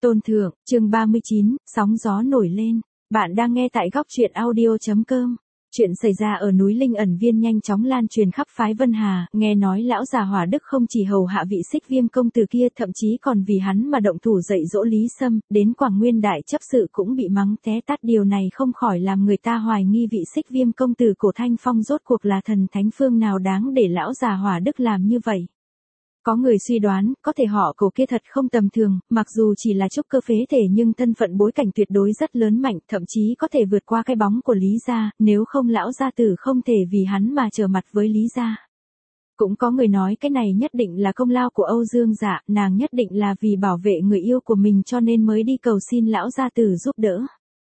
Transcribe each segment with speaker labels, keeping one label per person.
Speaker 1: Tôn Thượng, chương 39, sóng gió nổi lên. Bạn đang nghe tại góc truyện audio.com. Chuyện xảy ra ở núi Linh Ẩn Viên nhanh chóng lan truyền khắp phái Vân Hà, nghe nói lão già Hỏa Đức không chỉ hầu hạ vị Xích Viêm công tử kia, thậm chí còn vì hắn mà động thủ dạy dỗ Lý Sâm, đến Quảng Nguyên đại chấp sự cũng bị mắng té tát. Điều này không khỏi làm người ta hoài nghi vị Xích Viêm công tử Cổ Thanh Phong rốt cuộc là thần thánh phương nào đáng để lão già Hỏa Đức làm như vậy. Có người suy đoán, có thể họ Cổ kia thật không tầm thường, mặc dù chỉ là trúc cơ phế thể nhưng thân phận bối cảnh tuyệt đối rất lớn mạnh, thậm chí có thể vượt qua cái bóng của Lý gia, nếu không lão gia tử không thể vì hắn mà trở mặt với Lý gia. Cũng có người nói cái này nhất định là công lao của Âu Dương Dạ, nàng nhất định là vì bảo vệ người yêu của mình cho nên mới đi cầu xin lão gia tử giúp đỡ.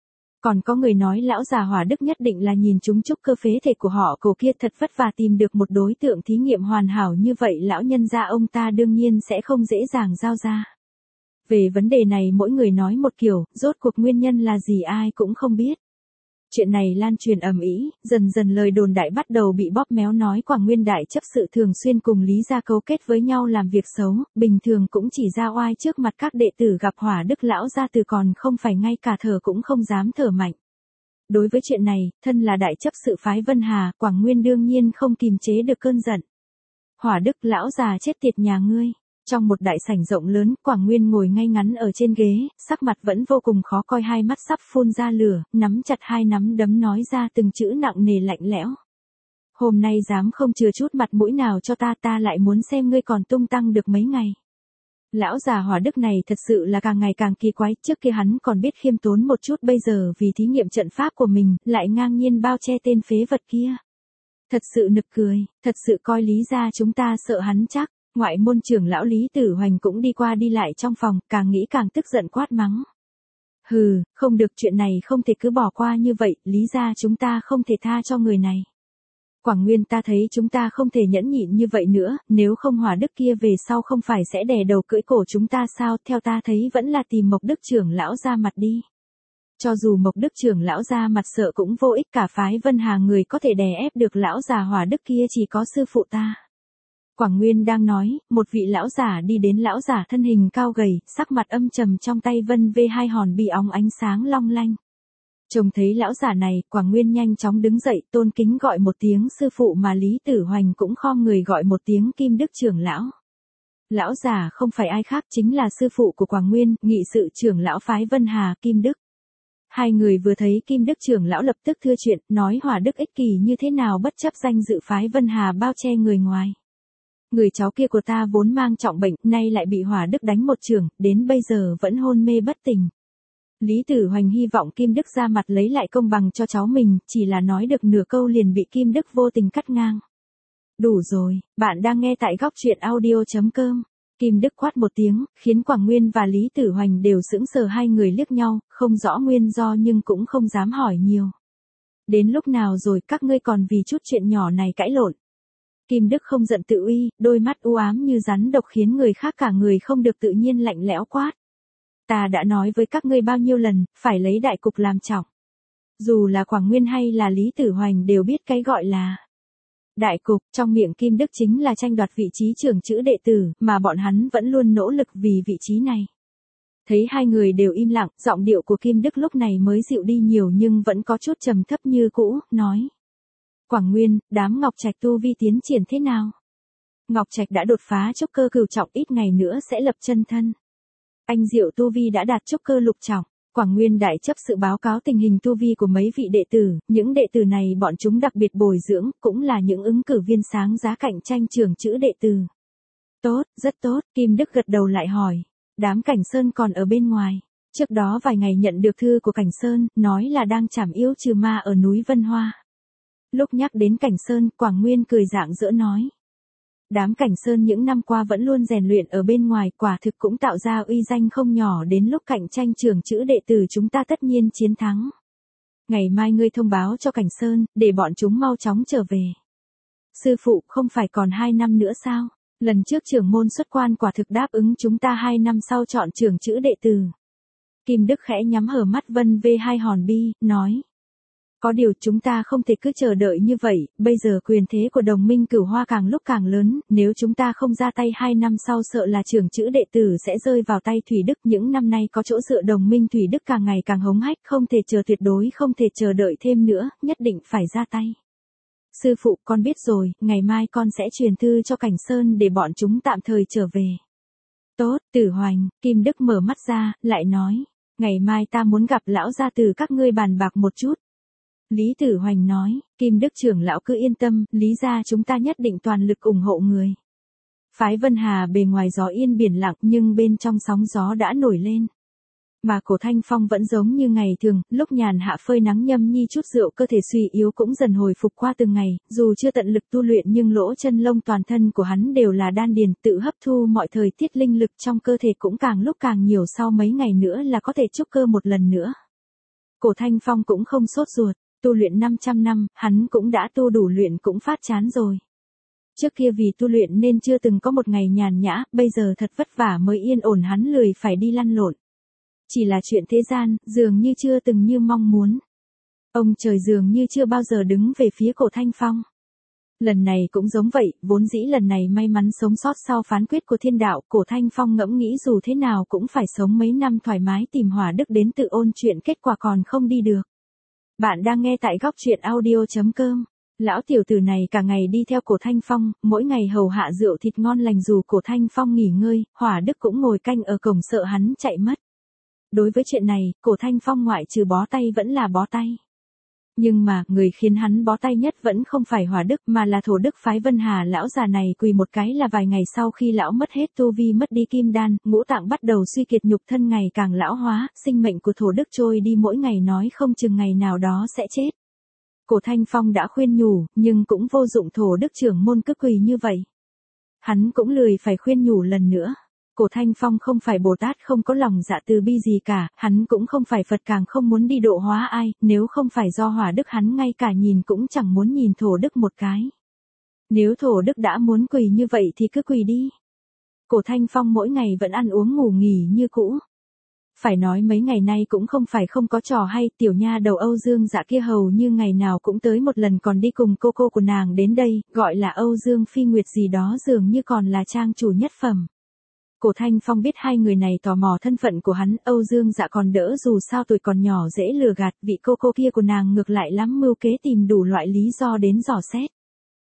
Speaker 1: Còn có người nói lão già Hỏa Đức nhất định là nhìn chúng trúc cơ phế thể của họ Cổ kia thật vất vả tìm được một đối tượng thí nghiệm hoàn hảo như vậy, lão nhân gia ông ta đương nhiên sẽ không dễ dàng giao ra. Về vấn đề này mỗi người nói một kiểu, rốt cuộc nguyên nhân là gì ai cũng không biết. Chuyện này lan truyền ầm ĩ, dần dần lời đồn đại bắt đầu bị bóp méo, nói Quảng Nguyên đại chấp sự thường xuyên cùng Lý gia cấu kết với nhau làm việc xấu, bình thường cũng chỉ ra oai trước mặt các đệ tử, gặp Hỏa Đức lão gia tử còn không phải ngay cả thở cũng không dám thở mạnh. Đối với chuyện này, thân là đại chấp sự phái Vân Hà, Quảng Nguyên đương nhiên không kìm chế được cơn giận. Hỏa Đức lão già chết tiệt nhà ngươi. Trong một đại sảnh rộng lớn, Quảng Nguyên ngồi ngay ngắn ở trên ghế, sắc mặt vẫn vô cùng khó coi, hai mắt sắp phun ra lửa, nắm chặt hai nắm đấm nói ra từng chữ nặng nề lạnh lẽo. Hôm nay dám không chừa chút mặt mũi nào cho ta, ta lại muốn xem ngươi còn tung tăng được mấy ngày. Lão già Hỏa Đức này thật sự là càng ngày càng kỳ quái, trước kia hắn còn biết khiêm tốn một chút, bây giờ vì thí nghiệm trận pháp của mình, lại ngang nhiên bao che tên phế vật kia. Thật sự nực cười, thật sự coi Lý gia chúng ta sợ hắn chắc. Ngoại môn trưởng lão Lý Tử Hoành cũng đi qua đi lại trong phòng, càng nghĩ càng tức giận quát mắng. Hừ, không được, chuyện này không thể cứ bỏ qua như vậy, Lý gia chúng ta không thể tha cho người này. Quảng Nguyên, ta thấy chúng ta không thể nhẫn nhịn như vậy nữa, nếu không Hỏa Đức kia về sau không phải sẽ đè đầu cưỡi cổ chúng ta sao, theo ta thấy vẫn là tìm Mộc Đức trưởng lão ra mặt đi. Cho dù Mộc Đức trưởng lão ra mặt sợ cũng vô ích, cả phái Vân Hà người có thể đè ép được lão già Hỏa Đức kia chỉ có sư phụ ta. Quảng Nguyên đang nói, một vị lão giả đi đến, lão giả thân hình cao gầy, sắc mặt âm trầm, trong tay vân vê hai hòn bi óng ánh sáng long lanh. Trông thấy lão giả này, Quảng Nguyên nhanh chóng đứng dậy, tôn kính gọi một tiếng sư phụ, mà Lý Tử Hoành cũng khom người gọi một tiếng Kim Đức trưởng lão. Lão giả không phải ai khác chính là sư phụ của Quảng Nguyên, nghị sự trưởng lão phái Vân Hà, Kim Đức. Hai người vừa thấy Kim Đức trưởng lão lập tức thưa chuyện, nói Hỏa Đức ích kỷ như thế nào bất chấp danh dự phái Vân Hà bao che người ngoài. Người cháu kia của ta vốn mang trọng bệnh, nay lại bị Hỏa Đức đánh một chưởng, đến bây giờ vẫn hôn mê bất tỉnh. Lý Tử Hoành hy vọng Kim Đức ra mặt lấy lại công bằng cho cháu mình, chỉ là nói được nửa câu liền bị Kim Đức vô tình cắt ngang. Đủ rồi, bạn đang nghe tại góc truyện audio.com. Kim Đức quát một tiếng, khiến Quảng Nguyên và Lý Tử Hoành đều sững sờ, hai người liếc nhau, không rõ nguyên do nhưng cũng không dám hỏi nhiều. Đến lúc nào rồi các ngươi còn vì chút chuyện nhỏ này cãi lộn? Kim Đức không giận tự uy, đôi mắt u ám như rắn độc khiến người khác cả người không được tự nhiên lạnh lẽo quát. Ta đã nói với các ngươi bao nhiêu lần, phải lấy đại cục làm trọng. Dù là Quảng Nguyên hay là Lý Tử Hoành đều biết cái gọi là đại cục, trong miệng Kim Đức chính là tranh đoạt vị trí trưởng chữ đệ tử, mà bọn hắn vẫn luôn nỗ lực vì vị trí này. Thấy hai người đều im lặng, giọng điệu của Kim Đức lúc này mới dịu đi nhiều nhưng vẫn có chút trầm thấp như cũ, nói. Quảng Nguyên, đám Ngọc Trạch tu vi tiến triển thế nào? Ngọc Trạch đã đột phá trúc cơ cửu trọng, ít ngày nữa sẽ lập chân thân. Anh Diệu tu vi đã đạt trúc cơ lục trọng. Quảng Nguyên đại chấp sự báo cáo tình hình tu vi của mấy vị đệ tử, những đệ tử này bọn chúng đặc biệt bồi dưỡng, cũng là những ứng cử viên sáng giá cạnh tranh trưởng chữ đệ tử. Tốt, rất tốt, Kim Đức gật đầu lại hỏi. Đám Cảnh Sơn còn ở bên ngoài. Trước đó vài ngày nhận được thư của Cảnh Sơn, nói là đang trảm yêu trừ ma ở núi Vân Hoa. Lúc nhắc đến Cảnh Sơn, Quảng Nguyên cười rạng rỡ nói. Đám Cảnh Sơn những năm qua vẫn luôn rèn luyện ở bên ngoài, quả thực cũng tạo ra uy danh không nhỏ, đến lúc cạnh tranh trưởng chữ đệ tử chúng ta tất nhiên chiến thắng. Ngày mai ngươi thông báo cho Cảnh Sơn, để bọn chúng mau chóng trở về. Sư phụ, không phải còn 2 năm nữa sao? Lần trước trưởng môn xuất quan quả thực đáp ứng chúng ta 2 năm sau chọn trưởng chữ đệ tử. Kim Đức khẽ nhắm hờ mắt vân vê hai hòn bi, nói. Có điều chúng ta không thể cứ chờ đợi như vậy, bây giờ quyền thế của đồng minh Cửu Hoa càng lúc càng lớn, nếu chúng ta không ra tay 2 năm sau sợ là trưởng chữ đệ tử sẽ rơi vào tay Thủy Đức. Những năm nay có chỗ dựa đồng minh Thủy Đức càng ngày càng hống hách, không thể chờ, tuyệt đối không thể chờ đợi thêm nữa, nhất định phải ra tay. Sư phụ, con biết rồi, ngày mai con sẽ truyền thư cho Cảnh Sơn để bọn chúng tạm thời trở về. Tốt, Tử Hoành. Kim Đức mở mắt ra, lại nói, ngày mai ta muốn gặp lão gia tử các ngươi bàn bạc một chút. Lý Tử Hoành nói, Kim Đức trưởng lão cứ yên tâm, Lý gia chúng ta nhất định toàn lực ủng hộ người. Phái Vân Hà bề ngoài gió yên biển lặng nhưng bên trong sóng gió đã nổi lên. Mà Cổ Thanh Phong vẫn giống như ngày thường, lúc nhàn hạ phơi nắng nhâm nhi chút rượu, cơ thể suy yếu cũng dần hồi phục qua từng ngày, dù chưa tận lực tu luyện nhưng lỗ chân lông toàn thân của hắn đều là đan điền, tự hấp thu mọi thời tiết, linh lực trong cơ thể cũng càng lúc càng nhiều, sau mấy ngày nữa là có thể trúc cơ một lần nữa. Cổ Thanh Phong cũng không sốt ruột, tu luyện 500 năm, hắn cũng đã tu đủ, luyện cũng phát chán rồi. Trước kia vì tu luyện nên chưa từng có một ngày nhàn nhã, bây giờ thật vất vả mới yên ổn, hắn lười phải đi lăn lộn. Chỉ là chuyện thế gian, dường như chưa từng như mong muốn. Ông trời dường như chưa bao giờ đứng về phía Cổ Thanh Phong. Lần này cũng giống vậy, vốn dĩ lần này may mắn sống sót sau phán quyết của thiên đạo, Cổ Thanh Phong ngẫm nghĩ dù thế nào cũng phải sống mấy năm thoải mái, tìm Hỏa Đức đến tự ôn chuyện, kết quả còn không đi được. Bạn đang nghe tại góc truyện audio.com. Lão tiểu tử này cả ngày đi theo Cổ Thanh Phong, mỗi ngày hầu hạ rượu thịt ngon lành, dù Cổ Thanh Phong nghỉ ngơi, Hỏa Đức cũng ngồi canh ở cổng sợ hắn chạy mất. Đối với chuyện này, Cổ Thanh Phong ngoại trừ bó tay vẫn là bó tay. Nhưng mà, người khiến hắn bó tay nhất vẫn không phải Hỏa Đức mà là Thổ Đức phái Vân Hà. Lão già này quỳ một cái là vài ngày sau khi lão mất hết tu vi, mất đi kim đan, ngũ tạng bắt đầu suy kiệt, nhục thân ngày càng lão hóa, sinh mệnh của Thổ Đức trôi đi mỗi ngày, nói không chừng ngày nào đó sẽ chết. Cổ Thanh Phong đã khuyên nhủ, nhưng cũng vô dụng, Thổ Đức trưởng môn cứ quỳ như vậy. Hắn cũng lười phải khuyên nhủ lần nữa. Cổ Thanh Phong không phải Bồ Tát, không có lòng dạ từ bi gì cả, hắn cũng không phải Phật, càng không muốn đi độ hóa ai, nếu không phải do Hỏa Đức hắn ngay cả nhìn cũng chẳng muốn nhìn Thổ Đức một cái. Nếu Thổ Đức đã muốn quỳ như vậy thì cứ quỳ đi. Cổ Thanh Phong mỗi ngày vẫn ăn uống ngủ nghỉ như cũ. Phải nói mấy ngày nay cũng không phải không có trò hay, tiểu nha đầu Âu Dương Dạ kia hầu như ngày nào cũng tới một lần, còn đi cùng cô của nàng đến đây, gọi là Âu Dương Phi Nguyệt gì đó, dường như còn là trang chủ nhất phẩm. Cổ Thanh Phong biết hai người này tò mò thân phận của hắn, Âu Dương Dạ còn đỡ, dù sao tuổi còn nhỏ dễ lừa gạt, vị cô kia của nàng ngược lại lắm mưu kế, tìm đủ loại lý do đến dò xét.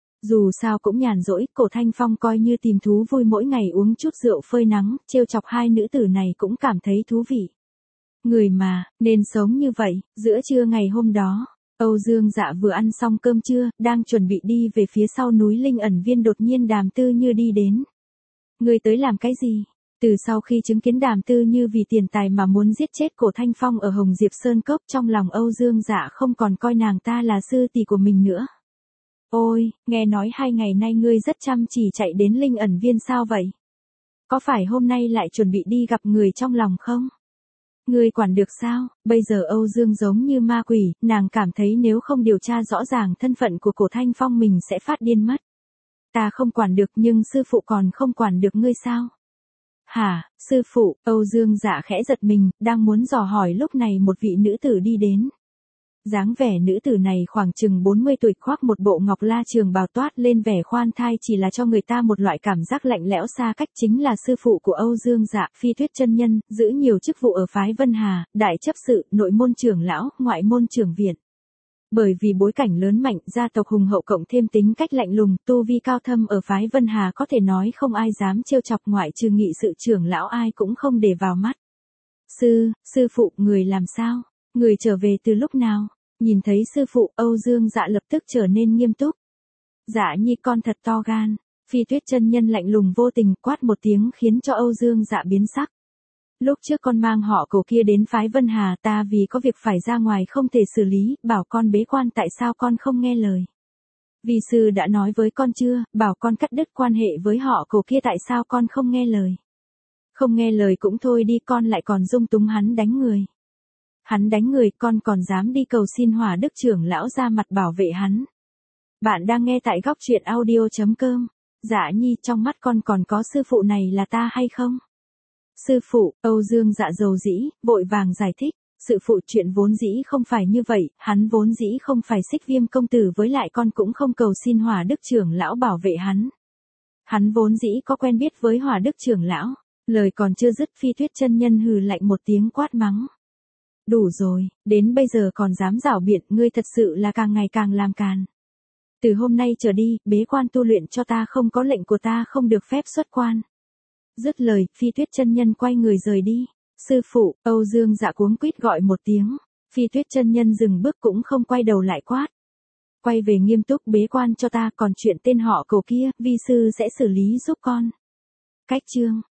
Speaker 1: Dù sao cũng nhàn rỗi, Cổ Thanh Phong coi như tìm thú vui, mỗi ngày uống chút rượu phơi nắng, trêu chọc hai nữ tử này cũng cảm thấy thú vị. Người mà, nên sống như vậy. Giữa trưa ngày hôm đó, Âu Dương Dạ vừa ăn xong cơm trưa, đang chuẩn bị đi về phía sau núi Linh Ẩn Viên, đột nhiên Đàm Tư Như đi đến. Ngươi tới làm cái gì? Từ sau khi chứng kiến Đàm Tư Như vì tiền tài mà muốn giết chết Cổ Thanh Phong ở Hồng Diệp Sơn Cốc, trong lòng Âu Dương Dạ không còn coi nàng ta là sư tỷ của mình nữa. Ôi, nghe nói 2 ngày nay ngươi rất chăm chỉ chạy đến Linh Ẩn Viên sao vậy? Có phải hôm nay lại chuẩn bị đi gặp người trong lòng không? Ngươi quản được sao? Bây giờ Âu Dương giống như ma quỷ, nàng cảm thấy nếu không điều tra rõ ràng thân phận của Cổ Thanh Phong mình sẽ phát điên mất. Ta không quản được, nhưng sư phụ còn không quản được ngươi sao? Hả, sư phụ? Âu Dương Dạ khẽ giật mình, đang muốn dò hỏi, lúc này một vị nữ tử đi đến. Dáng vẻ nữ tử này khoảng chừng 40 tuổi, khoác một bộ ngọc la trường bào, toát lên vẻ khoan thai, chỉ là cho người ta một loại cảm giác lạnh lẽo xa cách, chính là sư phụ của Âu Dương Dạ, Phi Tuyết chân nhân, giữ nhiều chức vụ ở phái Vân Hà, đại chấp sự, nội môn trưởng lão, ngoại môn trưởng viện. Bởi vì bối cảnh lớn mạnh, gia tộc hùng hậu, cộng thêm tính cách lạnh lùng, tu vi cao thâm, ở phái Vân Hà có thể nói không ai dám trêu chọc, ngoại trừ nghị sự trưởng lão ai cũng không để vào mắt. Sư phụ, người làm sao? Người trở về từ lúc nào? Nhìn thấy sư phụ, Âu Dương Dạ lập tức trở nên nghiêm túc. Dạ nhi con thật to gan. Phi Tuyết chân nhân lạnh lùng vô tình quát một tiếng khiến cho Âu Dương Dạ biến sắc. Lúc trước con mang họ Cổ kia đến phái Vân Hà, ta vì có việc phải ra ngoài không thể xử lý, bảo con bế quan, tại sao con không nghe lời? Vi sư đã nói với con chưa, bảo con cắt đứt quan hệ với họ Cổ kia, tại sao con không nghe lời? Không nghe lời cũng thôi đi, con lại còn dung túng hắn đánh người. Hắn đánh người, con còn dám đi cầu xin Hỏa Đức trưởng lão ra mặt bảo vệ hắn. Bạn đang nghe tại góc truyện audio.com. Dạ nhi, trong mắt con còn có sư phụ này là ta hay không? Sư phụ, Âu Dương Dạ dầu dĩ, vội vàng giải thích. Sự phụ chuyện vốn dĩ không phải như vậy, hắn vốn dĩ không phải Xích Viêm công tử, với lại con cũng không cầu xin Hỏa Đức trưởng lão bảo vệ hắn. Hắn vốn dĩ có quen biết với Hỏa Đức trưởng lão. Lời còn chưa dứt, Phi Tuyết chân nhân hừ lạnh một tiếng quát mắng. Đủ rồi, đến bây giờ còn dám giảo biện, ngươi thật sự là càng ngày càng làm càn. Từ hôm nay trở đi, bế quan tu luyện cho ta, không có lệnh của ta không được phép xuất quan. Dứt lời, Phi Tuyết chân nhân quay người rời đi. Sư phụ, Âu Dương Dạ cuống quýt gọi một tiếng. Phi Tuyết chân nhân dừng bước cũng không quay đầu lại quát. Quay về nghiêm túc bế quan cho ta, còn chuyện tên họ Cầu kia, vi sư sẽ xử lý giúp con. Cách chương